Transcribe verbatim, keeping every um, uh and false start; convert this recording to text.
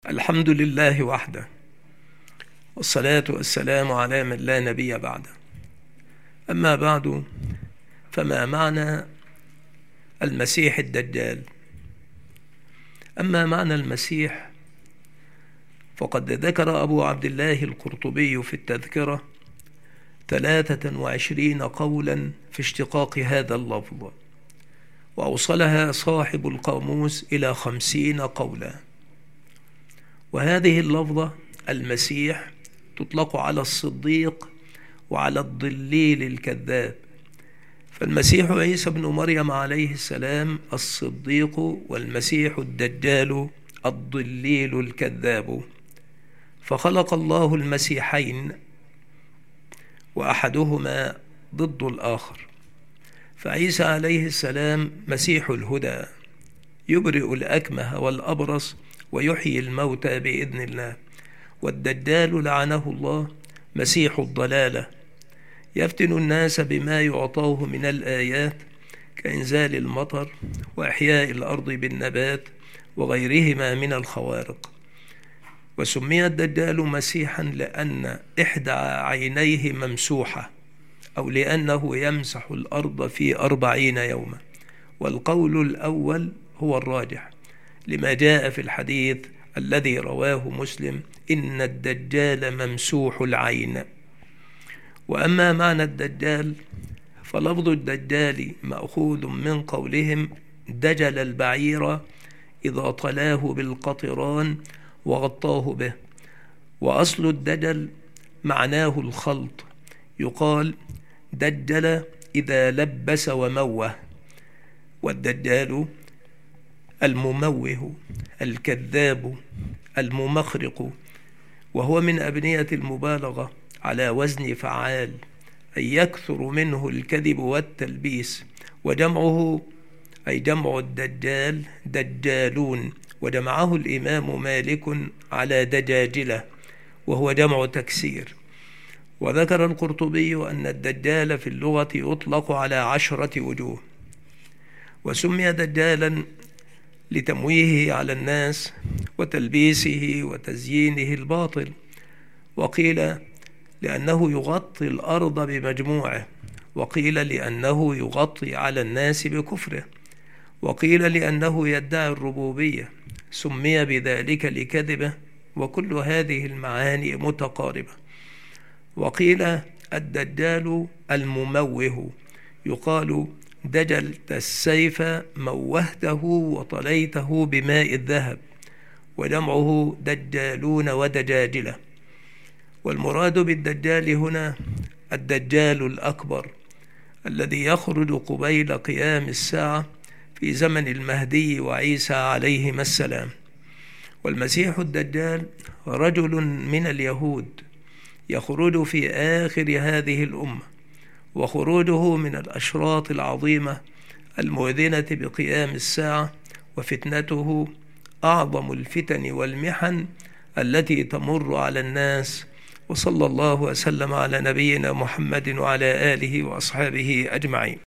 الحمد لله وحده، والصلاة والسلام على من لا نبي بعده. أما بعد، فما معنى المسيح الدجال؟ أما معنى المسيح فقد ذكر أبو عبد الله القرطبي في التذكرة ثلاثة وعشرين قولا في اشتقاق هذا اللفظ، وأوصلها صاحب القاموس إلى خمسين قولا. وهذه اللفظة المسيح تطلق على الصديق وعلى الضليل الكذاب، فالمسيح عيسى بن مريم عليه السلام الصديق، والمسيح الدجال الضليل الكذاب. فخلق الله المسيحين وأحدهما ضد الآخر، فعيسى عليه السلام مسيح الهدى، يبرئ الأكمه والأبرص ويحيي الموتى بإذن الله. والدجال لعنه الله مسيح الضلالة، يفتن الناس بما يعطوه من الآيات كإنزال المطر وإحياء الأرض بالنبات وغيرهما من الخوارق. وسمي الدجال مسيحا لأن إحدى عينيه ممسوحة، أو لأنه يمسح الأرض في أربعين يوما، والقول الأول هو الراجح لما جاء في الحديث الذي رواه مسلم: إن الدجال ممسوح العين. وأما معنى الدجال فلفظ الدجال مأخوذ من قولهم دجل البعير إذا طلاه بالقطران وغطاه به، وأصل الدجل معناه الخلط، يقال دجل إذا لبس وموه. والدجال المموه الكذاب الممخرق، وهو من أبنية المبالغة على وزن فعال، أي يكثر منه الكذب والتلبيس. وجمعه أي جمع الدجال دجالون، وجمعه الإمام مالك على دجاجلة، وهو جمع تكسير. وذكر القرطبي أن الدجال في اللغة يطلق على عشرة وجوه، وسمي دجالا لتمويهه على الناس وتلبيسه وتزيينه الباطل، وقيل لأنه يغطي الأرض بمجموعه، وقيل لأنه يغطي على الناس بكفره، وقيل لأنه يدعي الربوبية، سمي بذلك لكذبه، وكل هذه المعاني متقاربة. وقيل الدجال المموه، يقال دجلت السيف موهته وطليته بماء الذهب، وجمعه دجالون ودجاجلة. والمراد بالدجال هنا الدجال الأكبر الذي يخرج قبيل قيام الساعة في زمن المهدي وعيسى عليهما السلام. والمسيح الدجال رجل من اليهود يخرج في آخر هذه الأمة، وخروجه من الأشراط العظيمة المؤذنة بقيام الساعة، وفتنته أعظم الفتن والمحن التي تمر على الناس. وصلى الله وسلم على نبينا محمد وعلى آله وأصحابه أجمعين.